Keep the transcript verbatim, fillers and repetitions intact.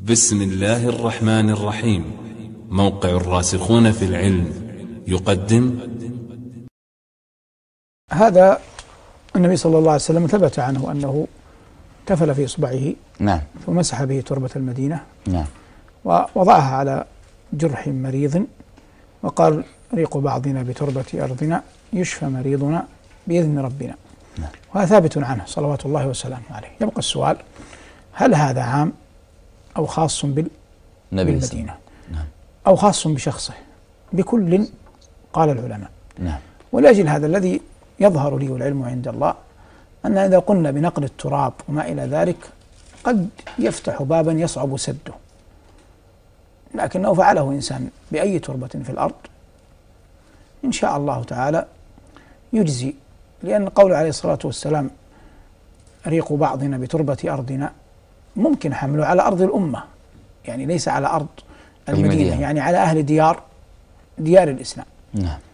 بسم الله الرحمن الرحيم. موقع الراسخون في العلم يقدم. هذا النبي صلى الله عليه وسلم ثبت عنه أنه تفل في إصبعه، نعم، فمسح به تربة المدينة، نعم، ووضعها على جرح مريض وقال: ريق بعضنا بتربة أرضنا يشفى مريضنا بإذن ربنا. نعم. وهذا ثابت عنه صلوات الله وسلامه عليه. يبقى السؤال: هل هذا عام أو خاص بالمدينة، نعم، أو خاص بشخصه؟ بكل قال العلماء. نعم. ولأجل هذا الذي يظهر لي العلم عند الله أن إذا قلنا بنقل التراب وما إلى ذلك قد يفتح بابا يصعب سده، لكنه فعله إنسان بأي تربة في الأرض إن شاء الله تعالى يجزي، لأن قوله عليه الصلاة والسلام: ريق بعضنا بتربة أرضنا، ممكن حمله على أرض الأمة، يعني ليس على أرض المدينة, المدينة. يعني على أهل ديار ديار الإسلام. نعم.